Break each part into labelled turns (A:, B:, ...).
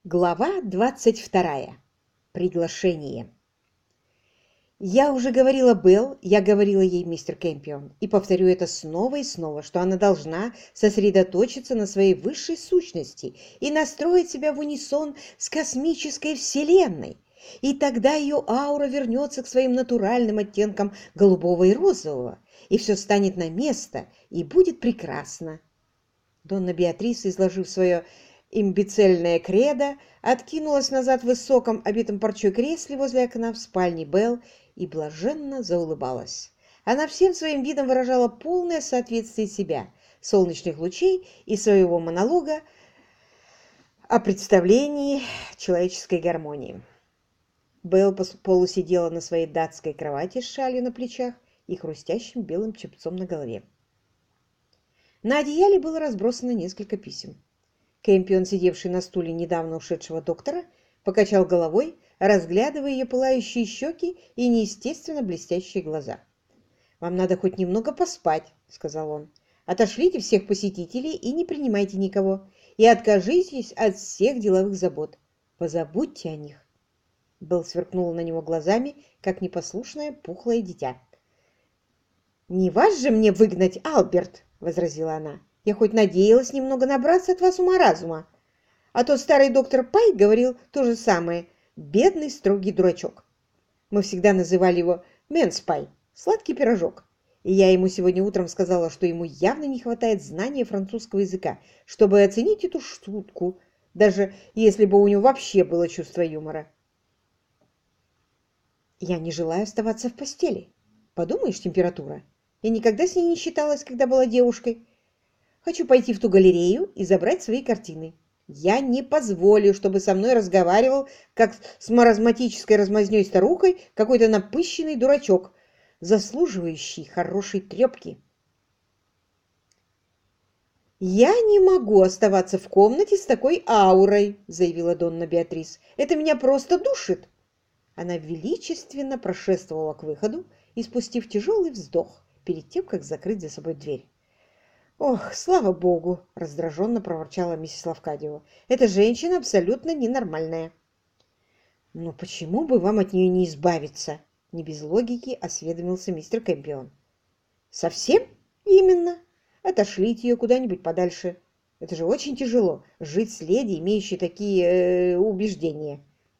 A: Глава 22. Приглашение. «Я уже говорила Белл, я говорила ей, мистер Кэмпион, и повторю это снова и снова, что она должна сосредоточиться на своей высшей сущности и настроить себя в унисон с космической вселенной, и тогда ее аура вернется к своим натуральным оттенкам голубого и розового, и все станет на место, и будет прекрасно». Донна Беатрис, изложив свое имбецильное кредо, откинулась назад в высоком, обитом парчой кресле возле окна в спальне Белл и блаженно заулыбалась. Она всем своим видом выражала полное соответствие себя, солнечных лучей и своего монолога о представлении человеческой гармонии. Белл полусидела на своей датской кровати с шалью на плечах и хрустящим белым чепцом на голове. На одеяле было разбросано несколько писем. Кэмпион, сидевший на стуле недавно ушедшего доктора, покачал головой, разглядывая ее пылающие щеки и неестественно блестящие глаза. «Вам надо хоть немного поспать», — сказал он. «Отошлите всех посетителей и не принимайте никого, и откажитесь от всех деловых забот. Позабудьте о них». Белл сверкнула на него глазами, как непослушное пухлое дитя. «Не вас же мне выгнать, Алберт!» — возразила она. «Я хоть надеялась немного набраться от вас ума-разума. А то старый доктор Пай говорил то же самое. Бедный строгий дурачок. Мы всегда называли его Мэнспай, сладкий пирожок. И я ему сегодня утром сказала, что ему явно не хватает знания французского языка, чтобы оценить эту шутку, даже если бы у него вообще было чувство юмора. Я не желаю оставаться в постели. Подумаешь, температура. Я никогда с ней не считалась, когда была девушкой. Хочу пойти в ту галерею и забрать свои картины. Я не позволю, чтобы со мной разговаривал, как с маразматической размазнёй старухой, какой-то напыщенный дурачок, заслуживающий хорошей трепки. «Я не могу оставаться в комнате с такой аурой», — заявила Донна Беатрис. «Это меня просто душит». Она величественно прошествовала к выходу, испустив тяжелый вздох перед тем, как закрыть за собой дверь. «Ох, слава богу!» — раздраженно проворчала миссис Лавкадио. «Эта женщина абсолютно ненормальная». «Но почему бы вам от нее не избавиться?» — не без логики осведомился мистер Кэмпион. «Совсем? Именно. Отошлите ее куда-нибудь подальше. Это же очень тяжело — жить с леди, имеющей такие убеждения».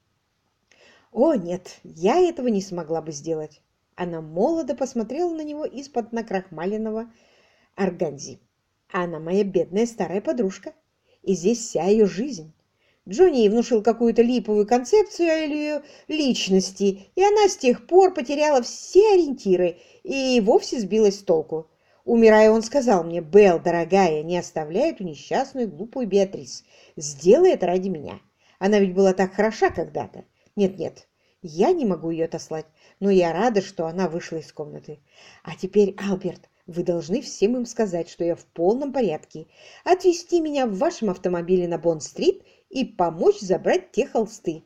A: «О, нет, я этого не смогла бы сделать». Она молодо посмотрела на него из-под накрахмаленного органзи. Она моя бедная старая подружка, и здесь вся ее жизнь. Джонни ей внушил какую-то липовую концепцию о ее личности, и она с тех пор потеряла все ориентиры и вовсе сбилась с толку. Умирая, он сказал мне: «Белл, дорогая, не оставляй эту несчастную глупую Беатрис. Сделай это ради меня. Она ведь была так хороша когда-то. Нет-нет, я не могу ее отослать, но я рада, что она вышла из комнаты. А теперь, Алберт, вы должны всем им сказать, что я в полном порядке, отвезти меня в вашем автомобиле на Бонд-стрит и помочь забрать те холсты».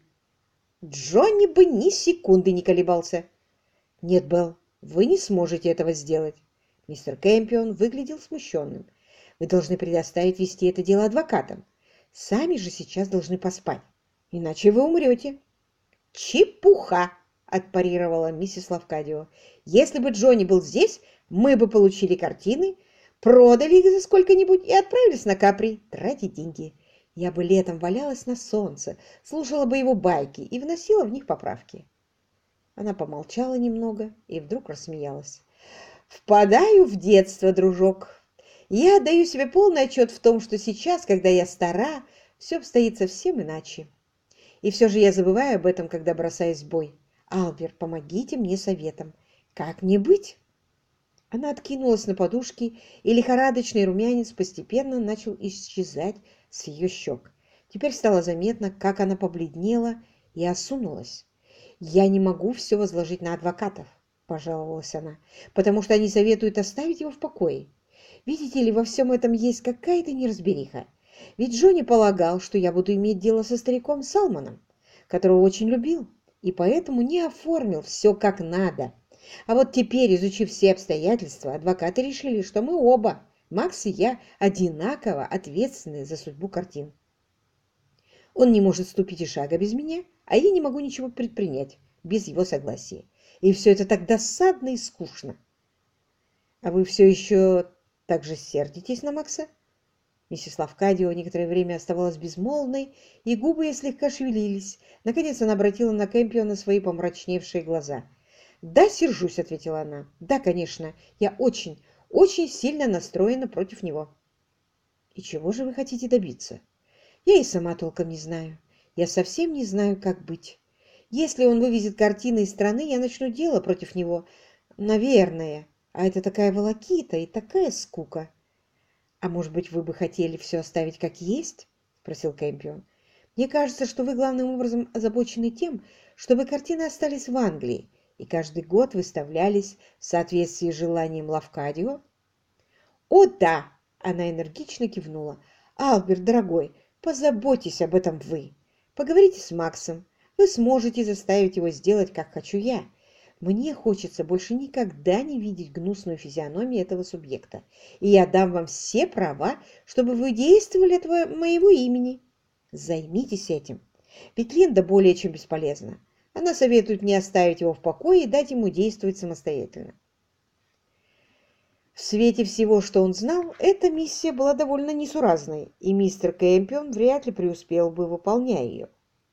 A: Джонни бы ни секунды не колебался. «Нет, Белл, вы не сможете этого сделать». Мистер Кэмпион выглядел смущенным. «Вы должны предоставить вести это дело адвокатам. Сами же сейчас должны поспать, иначе вы умрете». «Чепуха!» — отпарировала миссис Лавкадио. «Если бы Джонни был здесь, мы бы получили картины, продали их за сколько-нибудь и отправились на Капри тратить деньги. Я бы летом валялась на солнце, слушала бы его байки и вносила в них поправки». Она помолчала немного и вдруг рассмеялась. «Впадаю в детство, дружок. Я отдаю себе полный отчет в том, что сейчас, когда я стара, все обстоит совсем иначе. И все же я забываю об этом, когда бросаюсь в бой. Алберт, помогите мне советом. Как мне быть?» Она откинулась на подушки, и лихорадочный румянец постепенно начал исчезать с ее щек. Теперь стало заметно, как она побледнела и осунулась. «Я не могу все возложить на адвокатов», — пожаловалась она, «потому что они советуют оставить его в покое. Видите ли, во всем этом есть какая-то неразбериха. Ведь Джонни полагал, что я буду иметь дело со стариком Салманом, которого очень любил, и поэтому не оформил все как надо. А вот теперь, изучив все обстоятельства, адвокаты решили, что мы оба, Макс и я, одинаково ответственны за судьбу картин». Он не может ступить и шага без меня, а я не могу ничего предпринять без его согласия. И все это так досадно и скучно. А вы все еще так же сердитесь на Макса? Миссис Лавкадио некоторое время оставалась безмолвной, и губы ее слегка шевелились. Наконец она обратила на Кэмпиона свои помрачневшие глаза. «Да, сержусь», — ответила она. «Да, конечно, я очень, очень сильно настроена против него». «И чего же вы хотите добиться?» «Я и сама толком не знаю. Я совсем не знаю, как быть. Если он вывезет картины из страны, я начну дело против него. Наверное. А это такая волокита и такая скука». «А может быть, вы бы хотели все оставить как есть?» — спросил Кэмпион. «Мне кажется, что вы главным образом озабочены тем, чтобы картины остались в Англии и каждый год выставлялись в соответствии с желанием Лавкадио». «О, да!» — она энергично кивнула. «Алберт, дорогой, позаботьтесь об этом вы. Поговорите с Максом. Вы сможете заставить его сделать, как хочу я. Мне хочется больше никогда не видеть гнусную физиономию этого субъекта, и я дам вам все права, чтобы вы действовали от моего имени. Займитесь этим. Ведь Линда более чем бесполезна. Она советует мне оставить его в покое и дать ему действовать самостоятельно». В свете всего, что он знал, эта миссия была довольно несуразной, и мистер Кэмпион вряд ли преуспел бы, выполняя ее.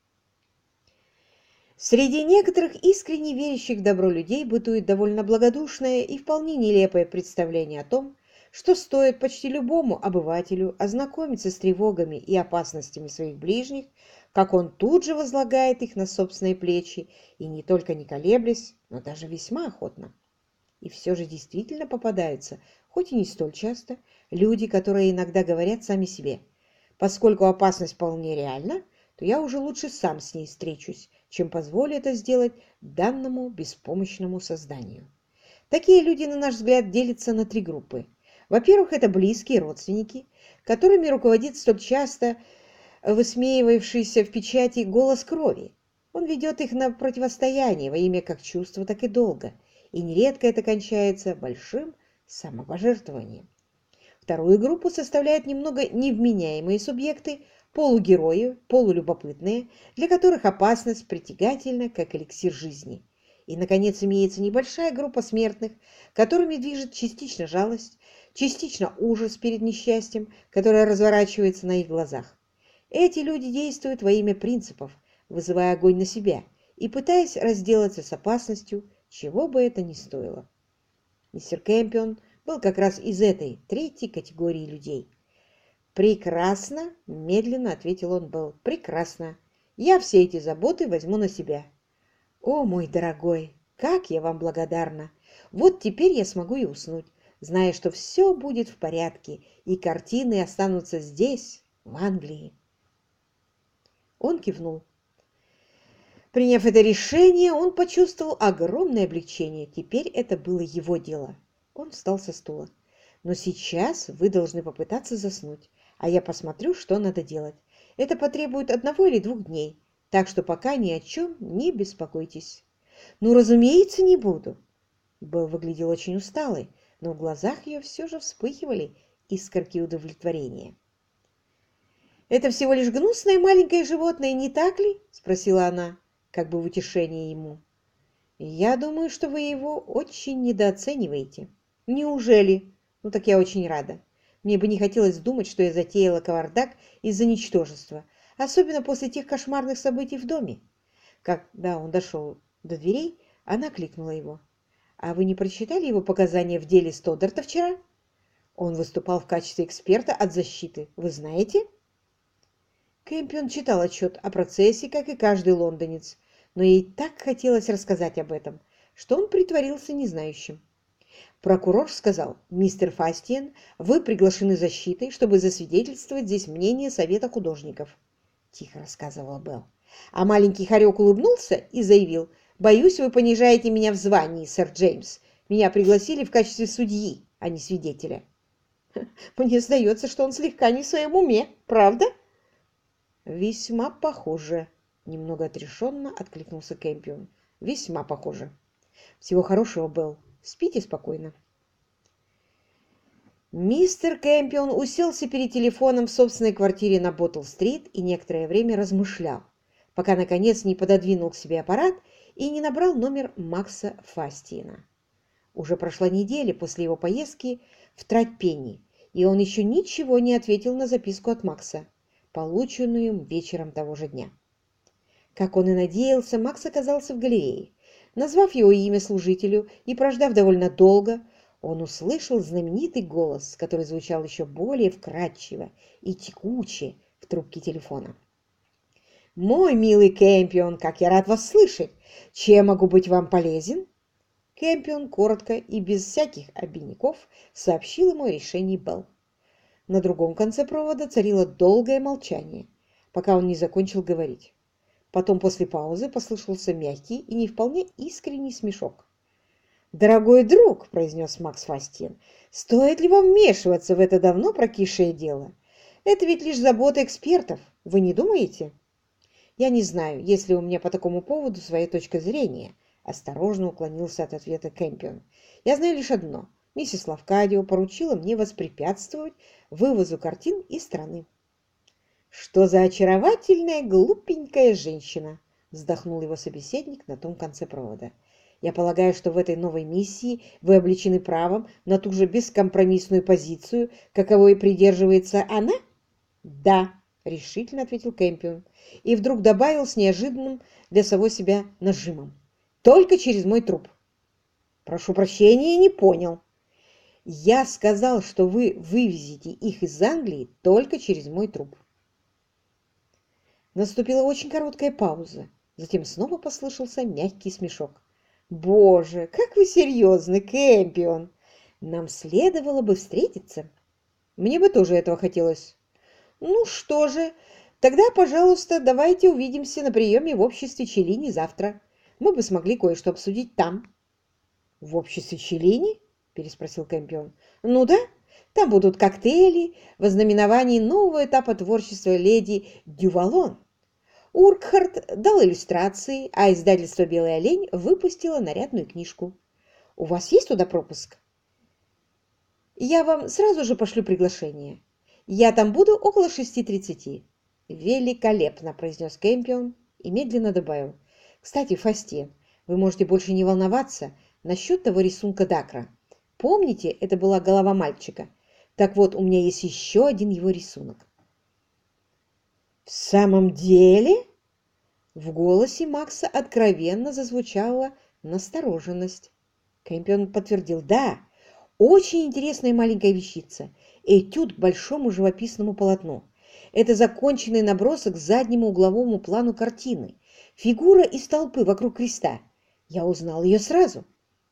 A: Среди некоторых искренне верящих в добро людей бытует довольно благодушное и вполне нелепое представление о том, что стоит почти любому обывателю ознакомиться с тревогами и опасностями своих ближних, как он тут же возлагает их на собственные плечи, и не только не колеблясь, но даже весьма охотно. И все же действительно попадаются, хоть и не столь часто, люди, которые иногда говорят сами себе: «Поскольку опасность вполне реальна, то я уже лучше сам с ней встречусь, чем позволю это сделать данному беспомощному созданию». Такие люди, на наш взгляд, делятся на три группы. Во-первых, это близкие родственники, которыми руководит столь часто высмеивавшийся в печати голос крови. Он ведет их на противостояние во имя как чувства, так и долга, и нередко это кончается большим самопожертвованием. Вторую группу составляют немного невменяемые субъекты, полугерои, полулюбопытные, для которых опасность притягательна, как эликсир жизни. И, наконец, имеется небольшая группа смертных, которыми движет частично жалость, частично ужас перед несчастьем, которое разворачивается на их глазах. Эти люди действуют во имя принципов, вызывая огонь на себя и пытаясь разделаться с опасностью, чего бы это ни стоило. Мистер Кэмпион был как раз из этой третьей категории людей. «Прекрасно!» – медленно ответил он Белл. «Прекрасно! Я все эти заботы возьму на себя». «О, мой дорогой, как я вам благодарна! Вот теперь я смогу и уснуть, зная, что все будет в порядке, и картины останутся здесь, в Англии». Он кивнул. Приняв это решение, он почувствовал огромное облегчение. Теперь это было его дело. Он встал со стула. «Но сейчас вы должны попытаться заснуть, а я посмотрю, что надо делать. Это потребует 1 или 2 дней, так что пока ни о чем не беспокойтесь». «Ну, разумеется, не буду». Белл выглядел очень усталой, но в глазах ее все же вспыхивали искорки удовлетворения. «Это всего лишь гнусное маленькое животное, не так ли?» – спросила она, как бы в утешение ему. «Я думаю, что вы его очень недооцениваете». «Неужели? Ну так я очень рада. Мне бы не хотелось думать, что я затеяла кавардак из-за ничтожества, особенно после тех кошмарных событий в доме». Когда он дошел до дверей, она кликнула его. «А вы не прочитали его показания в деле Стоддарта вчера? Он выступал в качестве эксперта от защиты, вы знаете?» Кэмпион читал отчет о процессе, как и каждый лондонец, но ей так хотелось рассказать об этом, что он притворился незнающим. Прокурор сказал: «Мистер Фастиен, вы приглашены защитой, чтобы засвидетельствовать здесь мнение Совета художников», — тихо рассказывала Белл. А маленький хорек улыбнулся и заявил: «Боюсь, вы понижаете меня в звании, сэр Джеймс. Меня пригласили в качестве судьи, а не свидетеля». Мне сдается, что он слегка не в своем уме, правда? «Весьма похоже», — немного отрешенно откликнулся Кэмпион. «Весьма похоже. Всего хорошего, Белл. Спите спокойно». Мистер Кэмпион уселся перед телефоном в собственной квартире на Боттл-стрит и некоторое время размышлял, пока, наконец, не пододвинул к себе аппарат и не набрал номер Макса Фастиена. Уже прошла неделя после его поездки в Трать-Пенни, и он еще ничего не ответил на записку от Макса, полученную вечером того же дня. Как он и надеялся, Макс оказался в галерее. Назвав его имя служителю и прождав довольно долго, он услышал знаменитый голос, который звучал еще более вкрадчиво и текуче в трубке телефона. «Мой милый Кэмпион, как я рад вас слышать! Чем могу быть вам полезен?» Кэмпион коротко и без всяких обиняков сообщил ему о решении Белл. На другом конце провода царило долгое молчание, пока он не закончил говорить. Потом после паузы послышался мягкий и не вполне искренний смешок. «Дорогой друг», — произнес Макс Фастиен, — «стоит ли вам вмешиваться в это давно прокисшее дело? Это ведь лишь забота экспертов, вы не думаете?» «Я не знаю, есть ли у меня по такому поводу своя точка зрения», — осторожно уклонился от ответа Кэмпион. «Я знаю лишь одно. Миссис Лавкадио поручила мне воспрепятствовать вывозу картин из страны». «Что за очаровательная, глупенькая женщина!» — вздохнул его собеседник на том конце провода. «Я полагаю, что в этой новой миссии вы облечены правом на ту же бескомпромиссную позицию, каковой придерживается она?» «Да», — решительно ответил Кэмпион, и вдруг добавил с неожиданным для самого себя нажимом. «Только через мой труп». «Прошу прощения, не понял». «Я сказал, что вы вывезете их из Англии только через мой труп». Наступила очень короткая пауза. Затем снова послышался мягкий смешок. «Боже, как вы серьезны, Кэмпион! Нам следовало бы встретиться. Мне бы тоже этого хотелось. Ну что же, тогда, пожалуйста, давайте увидимся на приеме в обществе Челлини завтра. Мы бы смогли кое-что обсудить там». «В обществе Челлини?» – переспросил Кэмпион. «Ну да, там будут коктейли в ознаменовании нового этапа творчества леди Дювалон. Уркхарт дал иллюстрации, а издательство «Белый олень» выпустило нарядную книжку. У вас есть туда пропуск? Я вам сразу же пошлю приглашение. Я там буду около 6:30. Великолепно, произнес Кэмпион и медленно добавил. Кстати, Фастиен, вы можете больше не волноваться насчет того рисунка Дакра. Помните, это была голова мальчика? Так вот, у меня есть еще один его рисунок. «В самом деле?» В голосе Макса откровенно зазвучала настороженность. Кэмпион подтвердил: «Да, очень интересная маленькая вещица. Этюд к большому живописному полотну. Это законченный набросок к заднему угловому плану картины. Фигура из толпы вокруг креста. Я узнал ее сразу».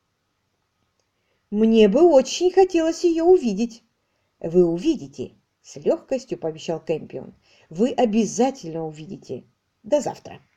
A: «Мне бы очень хотелось ее увидеть». «Вы увидите», — с легкостью пообещал Кэмпион. «Вы обязательно увидите. До завтра».